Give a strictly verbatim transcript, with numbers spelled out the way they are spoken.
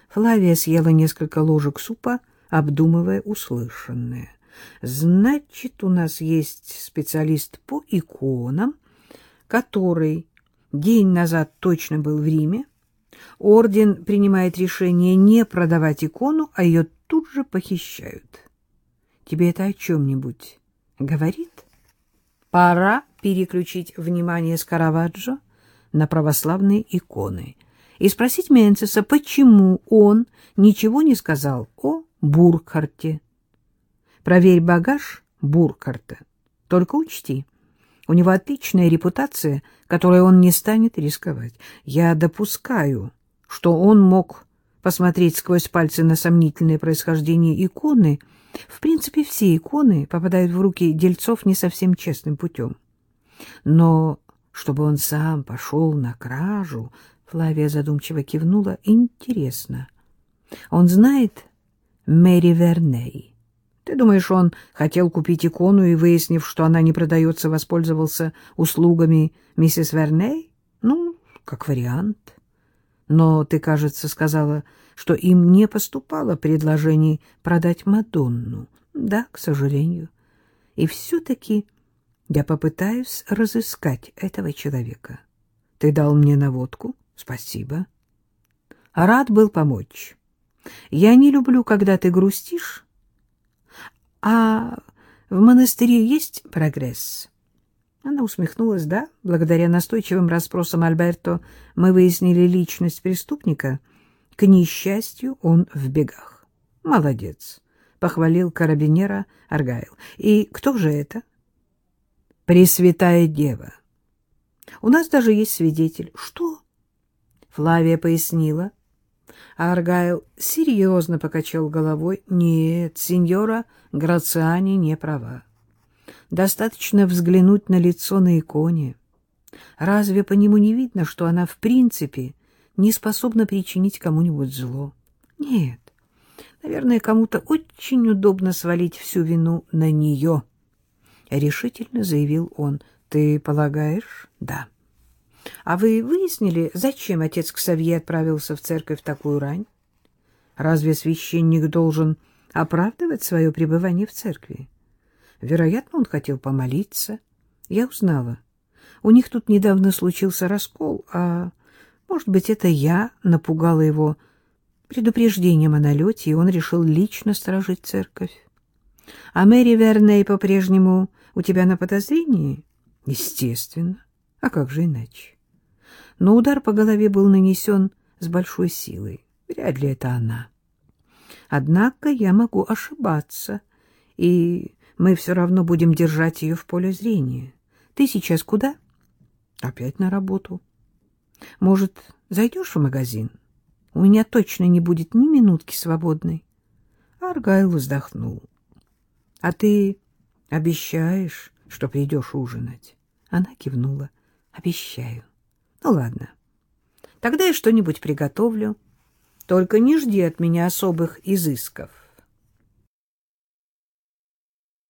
Флавия съела несколько ложек супа, обдумывая услышанное. Значит, у нас есть специалист по иконам, который день назад точно был в Риме. Орден принимает решение не продавать икону, а ее тут же похищают. Тебе это о чем-нибудь говорит? Пора переключить внимание с Караваджо на православные иконы и спросить Менцеса, почему он ничего не сказал о Буркхарте. Проверь багаж Буркхарта. Только учти, у него отличная репутация, которой он не станет рисковать. Я допускаю, что он мог посмотреть сквозь пальцы на сомнительное происхождение иконы. В принципе, все иконы попадают в руки дельцов не совсем честным путем. Но чтобы он сам пошел на кражу, Флавия задумчиво кивнула, интересно. Он знает Мэри Верней? Ты думаешь, он хотел купить икону и, выяснив, что она не продается, воспользовался услугами миссис Верней? Ну, как вариант. Но ты, кажется, сказала, что им не поступало предложений продать Мадонну. Да, к сожалению. И все-таки я попытаюсь разыскать этого человека. Ты дал мне наводку? Спасибо. Рад был помочь. Я не люблю, когда ты грустишь. А в монастыре есть прогресс? Она усмехнулась. Да, благодаря настойчивым расспросам Альберто мы выяснили личность преступника. К несчастью, он в бегах. Молодец, похвалил карабинера Аргайл. И кто же это? Пресвятая Дева. У нас даже есть свидетель. Что? Флавия пояснила. А Аргайл серьезно покачал головой. Нет, сеньора Грациани не права. Достаточно взглянуть на лицо на иконе. Разве по нему не видно, что она в принципе не способна причинить кому-нибудь зло? Нет, наверное, кому-то очень удобно свалить всю вину на нее. Решительно заявил он. Ты полагаешь? Да. А вы выяснили, зачем отец Ксавье отправился в церковь в такую рань? Разве священник должен оправдывать свое пребывание в церкви? Вероятно, он хотел помолиться. Я узнала. У них тут недавно случился раскол, а, может быть, это я напугала его предупреждением о налете, и он решил лично сторожить церковь. А Мэри Верней по-прежнему у тебя на подозрении? Естественно. А как же иначе? Но удар по голове был нанесен с большой силой. Вряд ли это она. Однако я могу ошибаться, и мы все равно будем держать ее в поле зрения. Ты сейчас куда? Опять на работу. Может, зайдешь в магазин? У меня точно не будет ни минутки свободной. Аргайл вздохнул. — А ты обещаешь, что придешь ужинать? Она кивнула. — Обещаю. — Ну, ладно. Тогда я что-нибудь приготовлю. Только не жди от меня особых изысков.